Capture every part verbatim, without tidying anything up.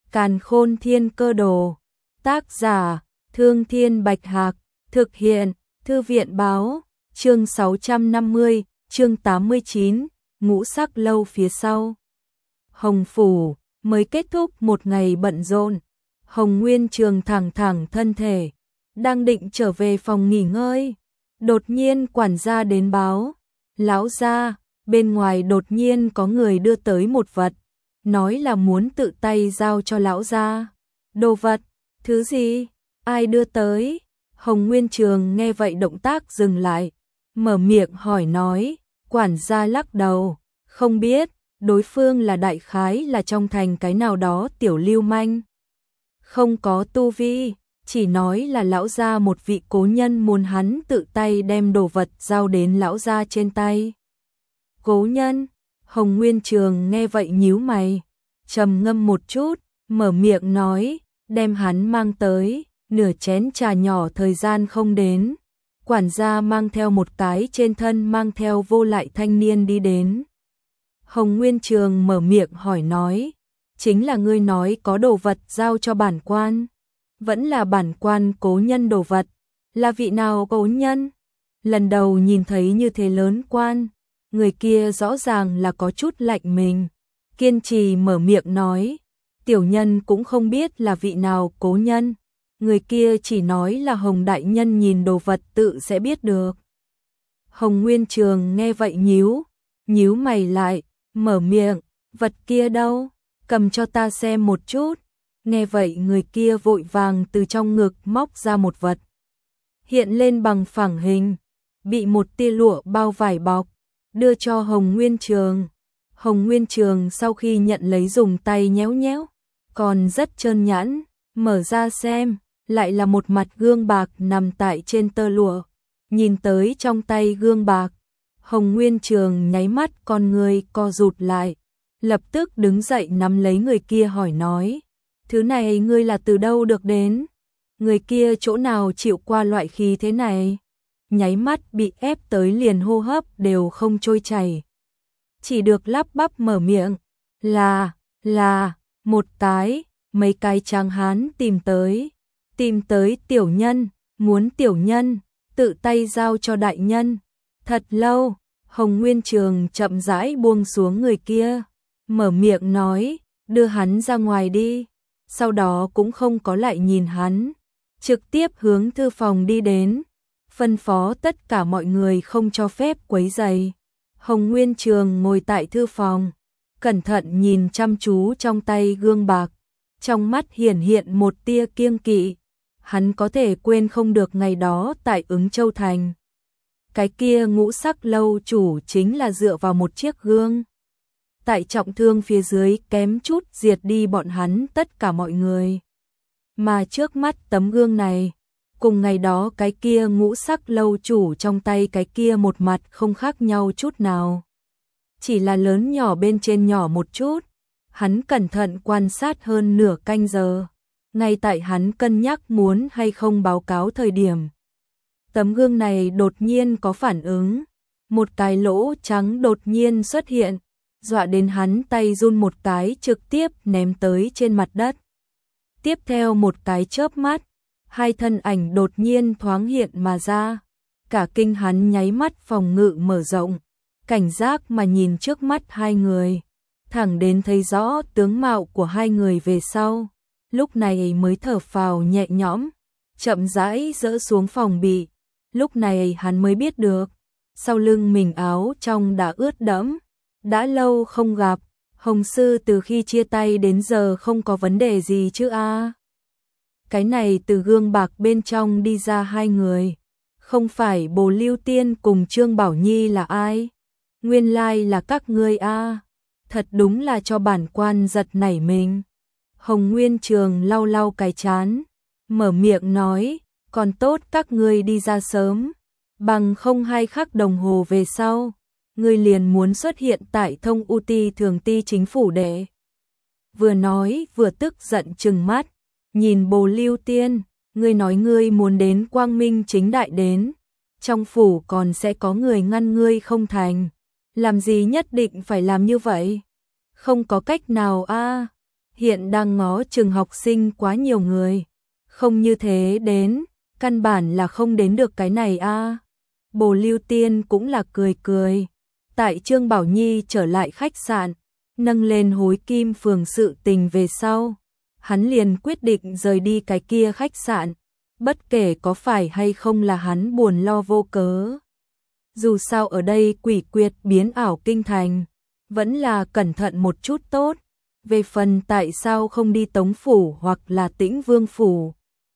Càn Khôn Thiên Cơ Đồ. Tác giả: Thương Thiên Bạch Hạc. Thực hiện: Thư viện báo. Chương sáu trăm năm mươi, chương tám mươi chín, ngũ sắc lâu phía sau. Hồng Phủ mới kết thúc một ngày bận rộn. Hồng Nguyên Trường thẳng thẳng thân thể, đang định trở về phòng nghỉ ngơi. Đột nhiên quản gia đến báo, lão gia, bên ngoài đột nhiên có người đưa tới một vật, nói là muốn tự tay giao cho lão gia. Đồ vật? Thứ gì? Ai đưa tới? Hồng Nguyên Trường nghe vậy động tác dừng lại, mở miệng hỏi nói. Quản gia lắc đầu, không biết, đối phương là đại khái là trong thành cái nào đó tiểu lưu manh. Không có tu vi, chỉ nói là lão gia một vị cố nhân muốn hắn tự tay đem đồ vật giao đến lão gia trên tay. Cố nhân? Hồng Nguyên Trường nghe vậy nhíu mày, trầm ngâm một chút, mở miệng nói, đem hắn mang tới. Nửa chén trà nhỏ thời gian không đến, quản gia mang theo một cái trên thân mang theo vô lại thanh niên đi đến. Hồng Nguyên Trường mở miệng hỏi nói, chính là ngươi nói có đồ vật giao cho bản quan, vẫn là bản quan cố nhân đồ vật, là vị nào cố nhân? Lần đầu nhìn thấy như thế lớn quan, người kia rõ ràng là có chút lạnh mình, kiên trì mở miệng nói, tiểu nhân cũng không biết là vị nào cố nhân. Người kia chỉ nói là Hồng đại nhân nhìn đồ vật tự sẽ biết được. Hồng Nguyên Trường nghe vậy nhíu, nhíu mày lại, mở miệng, vật kia đâu, cầm cho ta xem một chút. Nghe vậy người kia vội vàng từ trong ngực móc ra một vật. Hiện lên bằng phẳng hình, bị một tia lụa bao vải bọc, đưa cho Hồng Nguyên Trường. Hồng Nguyên Trường sau khi nhận lấy dùng tay nhéo nhéo, còn rất trơn nhẵn, mở ra xem. Lại là một mặt gương bạc nằm tại trên tơ lụa. Nhìn tới trong tay gương bạc, Hồng Nguyên Trường nháy mắt con người co rụt lại, lập tức đứng dậy nắm lấy người kia hỏi nói, thứ này ngươi là từ đâu được đến? Người kia chỗ nào chịu qua loại khí thế này? Nháy mắt bị ép tới liền hô hấp đều không trôi chảy. Chỉ được lắp bắp mở miệng, là, là, một cái, mấy cái tráng hán tìm tới. Tìm tới tiểu nhân, muốn tiểu nhân, tự tay giao cho đại nhân. Thật lâu, Hồng Nguyên Trường chậm rãi buông xuống người kia, mở miệng nói, đưa hắn ra ngoài đi. Sau đó cũng không có lại nhìn hắn, trực tiếp hướng thư phòng đi đến, phân phó tất cả mọi người không cho phép quấy rầy. Hồng Nguyên Trường ngồi tại thư phòng, cẩn thận nhìn chăm chú trong tay gương bạc, trong mắt hiển hiện một tia kiêng kỵ. Hắn có thể quên không được ngày đó tại Ứng Châu Thành. Cái kia ngũ sắc lâu chủ chính là dựa vào một chiếc gương. Tại trọng thương phía dưới kém chút diệt đi bọn hắn tất cả mọi người. Mà trước mắt tấm gương này, cùng ngày đó cái kia ngũ sắc lâu chủ trong tay cái kia một mặt không khác nhau chút nào. Chỉ là lớn nhỏ bên trên nhỏ một chút. Hắn cẩn thận quan sát hơn nửa canh giờ. Ngay tại hắn cân nhắc muốn hay không báo cáo thời điểm. Tấm gương này đột nhiên có phản ứng. Một cái lỗ trắng đột nhiên xuất hiện. Dọa đến hắn tay run một cái trực tiếp ném tới trên mặt đất. Tiếp theo một cái chớp mắt. Hai thân ảnh đột nhiên thoáng hiện mà ra. Cả kinh hắn nháy mắt phòng ngự mở rộng. Cảnh giác mà nhìn trước mắt hai người. Thẳng đến thấy rõ tướng mạo của hai người về sau. Lúc này mới thở phào nhẹ nhõm, chậm rãi dỡ xuống phòng bị. Lúc này hắn mới biết được, sau lưng mình áo trong đã ướt đẫm. Đã lâu không gặp, Hồng sư từ khi chia tay đến giờ không có vấn đề gì chứ a? À? Cái này từ gương bạc bên trong đi ra hai người, không phải Bồ Lưu Tiên cùng Trương Bảo Nhi là ai? Nguyên lai là các ngươi a? À? Thật đúng là cho bản quan giật nảy mình. Hồng Nguyên Trường lau lau cái chán, mở miệng nói, còn tốt các ngươi đi ra sớm, bằng không hai khắc đồng hồ về sau, ngươi liền muốn xuất hiện tại Thông U Ti Thường Ti chính phủ để. Vừa nói vừa tức giận trừng mắt, nhìn Bồ Lưu Tiên, ngươi nói ngươi muốn đến quang minh chính đại đến, trong phủ còn sẽ có người ngăn ngươi không thành, làm gì nhất định phải làm như vậy? Không có cách nào a. À. hiện đang ngó chừng học sinh quá nhiều người. Không như thế đến, căn bản là không đến được cái này a. À. Bồ Lưu Tiên cũng là cười cười. Tại Trương Bảo Nhi trở lại khách sạn, nâng lên Hối Kim Phường sự tình về sau, hắn liền quyết định rời đi cái kia khách sạn, bất kể có phải hay không là hắn buồn lo vô cớ. Dù sao ở đây quỷ quyệt biến ảo kinh thành, vẫn là cẩn thận một chút tốt. Về phần tại sao không đi Tống Phủ hoặc là Tĩnh Vương Phủ?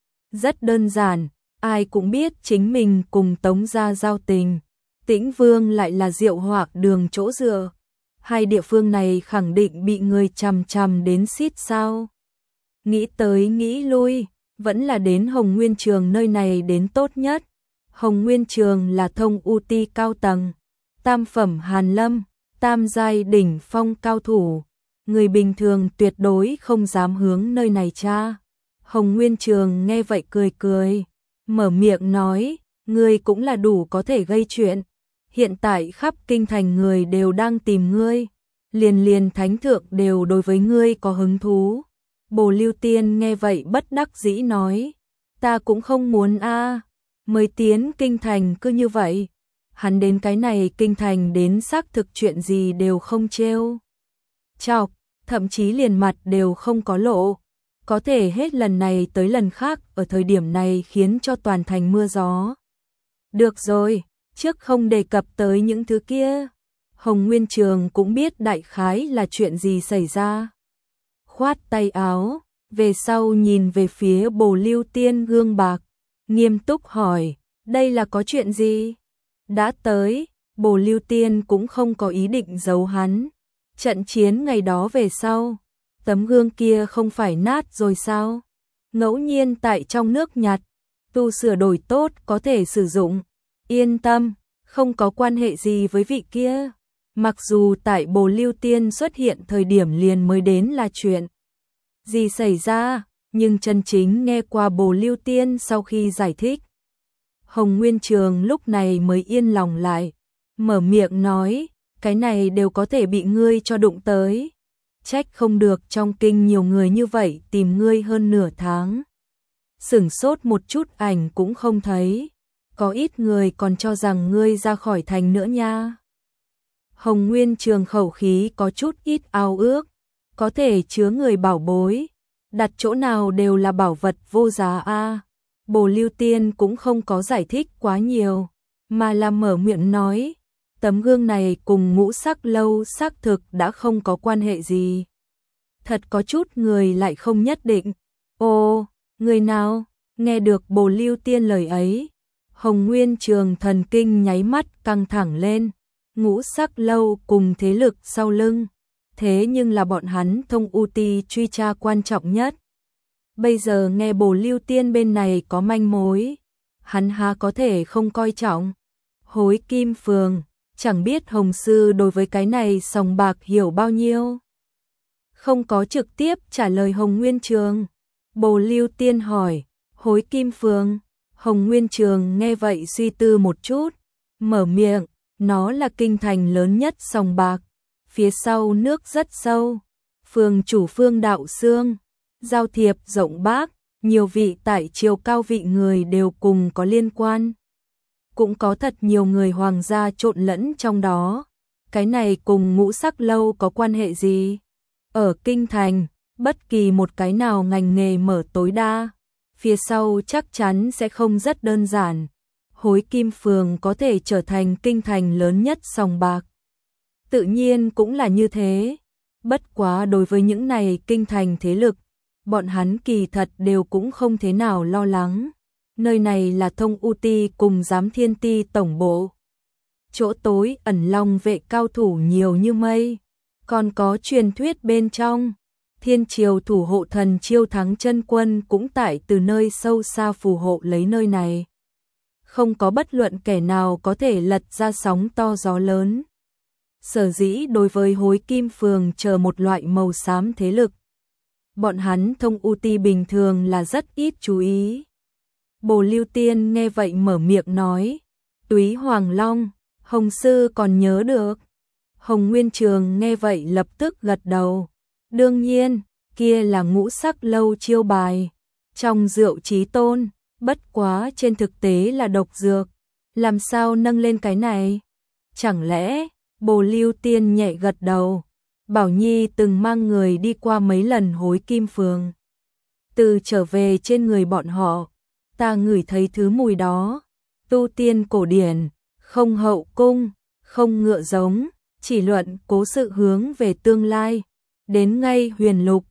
Rất đơn giản, ai cũng biết chính mình cùng Tống gia giao tình. Tĩnh Vương lại là Diệu Hoạc Đường chỗ dựa. Hai địa phương này khẳng định bị người chằm chằm đến xít sao. Nghĩ tới nghĩ lui, vẫn là đến Hồng Nguyên Trường nơi này đến tốt nhất. Hồng Nguyên Trường là thông u ti cao tầng, tam phẩm hàn lâm, tam giai đỉnh phong cao thủ. Người bình thường tuyệt đối không dám hướng nơi này tra. Hồng Nguyên Trường nghe vậy cười cười, mở miệng nói, ngươi cũng là đủ có thể gây chuyện. Hiện tại khắp kinh thành người đều đang tìm ngươi, liền liền thánh thượng đều đối với ngươi có hứng thú. Bồ Lưu Tiên nghe vậy bất đắc dĩ nói, ta cũng không muốn a, à, mới tiến kinh thành cứ như vậy. Hắn đến cái này kinh thành đến xác thực chuyện gì đều không trêu chọc, thậm chí liền mặt đều không có lộ. Có thể hết lần này tới lần khác ở thời điểm này khiến cho toàn thành mưa gió. Được rồi, trước không đề cập tới những thứ kia. Hồng Nguyên Trường cũng biết đại khái là chuyện gì xảy ra. Khoát tay áo, về sau nhìn về phía Bồ Lưu Tiên gương bạc, nghiêm túc hỏi, đây là có chuyện gì? Đã tới, Bồ Lưu Tiên cũng không có ý định giấu hắn. Trận chiến ngày đó về sau, tấm gương kia không phải nát rồi sao? Ngẫu nhiên tại trong nước nhặt, tu sửa đổi tốt có thể sử dụng. Yên tâm, không có quan hệ gì với vị kia. Mặc dù tại Bồ Lưu Tiên xuất hiện thời điểm liền mới đến là chuyện gì xảy ra, nhưng chân chính nghe qua Bồ Lưu Tiên sau khi giải thích. Hồng Nguyên Trường lúc này mới yên lòng lại, mở miệng nói, cái này đều có thể bị ngươi cho đụng tới. Trách không được trong kinh nhiều người như vậy tìm ngươi hơn nửa tháng. Sửng sốt một chút ảnh cũng không thấy, có ít người còn cho rằng ngươi ra khỏi thành nữa nha. Hồng Nguyên Trường khẩu khí có chút ít ao ước, có thể chứa người bảo bối, đặt chỗ nào đều là bảo vật vô giá a. Bồ Lưu Tiên cũng không có giải thích quá nhiều, mà là mở miệng nói, tấm gương này cùng Ngũ Sắc Lâu xác thực đã không có quan hệ gì. Thật có chút người lại không nhất định. Ồ, người nào? Nghe được Bồ Lưu Tiên lời ấy, Hồng Nguyên Trường thần kinh nháy mắt căng thẳng lên. Ngũ Sắc Lâu cùng thế lực sau lưng, thế nhưng là bọn hắn thông u ti truy tra quan trọng nhất. Bây giờ nghe Bồ Lưu Tiên bên này có manh mối, hắn há có thể không coi trọng. Hối Kim Phường, chẳng biết Hồng Sư đối với cái này sòng bạc hiểu bao nhiêu. Không có trực tiếp trả lời Hồng Nguyên Trường. Bồ Lưu Tiên hỏi, Hối Kim Phường. Hồng Nguyên Trường nghe vậy suy tư một chút, mở miệng, nó là kinh thành lớn nhất sòng bạc, phía sau nước rất sâu. Phường chủ Phương Đạo Xương, giao thiệp rộng bác, nhiều vị tại triều cao vị người đều cùng có liên quan. Cũng có thật nhiều người hoàng gia trộn lẫn trong đó. Cái này cùng Ngũ Sắc Lâu có quan hệ gì? Ở kinh thành, bất kỳ một cái nào ngành nghề mở tối đa, phía sau chắc chắn sẽ không rất đơn giản. Hối Kim Phường có thể trở thành kinh thành lớn nhất sòng bạc, tự nhiên cũng là như thế. Bất quá đối với những này kinh thành thế lực, bọn hắn kỳ thật đều cũng không thế nào lo lắng. Nơi này là thông u ti cùng giám thiên ti tổng bộ. Chỗ tối ẩn long vệ cao thủ nhiều như mây. Còn có truyền thuyết bên trong, thiên triều thủ hộ thần Chiêu Thắng chân quân cũng tại từ nơi sâu xa phù hộ lấy nơi này. Không có bất luận kẻ nào có thể lật ra sóng to gió lớn. Sở dĩ đối với Hối Kim Phường chờ một loại màu xám thế lực, bọn hắn thông u ti bình thường là rất ít chú ý. Bồ Lưu Tiên nghe vậy mở miệng nói, Túy Hoàng Long, Hồng Sư còn nhớ được. Hồng Nguyên Trường nghe vậy lập tức gật đầu. Đương nhiên, kia là ngũ sắc lâu chiêu bài, trong rượu chí tôn, bất quá trên thực tế là độc dược, làm sao nâng lên cái này? Chẳng lẽ, Bồ Lưu Tiên nhẹ gật đầu, Bảo Nhi từng mang người đi qua mấy lần Hối Kim Phường. Từ trở về trên người bọn họ, ta ngửi thấy thứ mùi đó, tu tiên cổ điển, không hậu cung, không ngựa giống, chỉ luận cố sự hướng về tương lai, đến ngay huyền lục,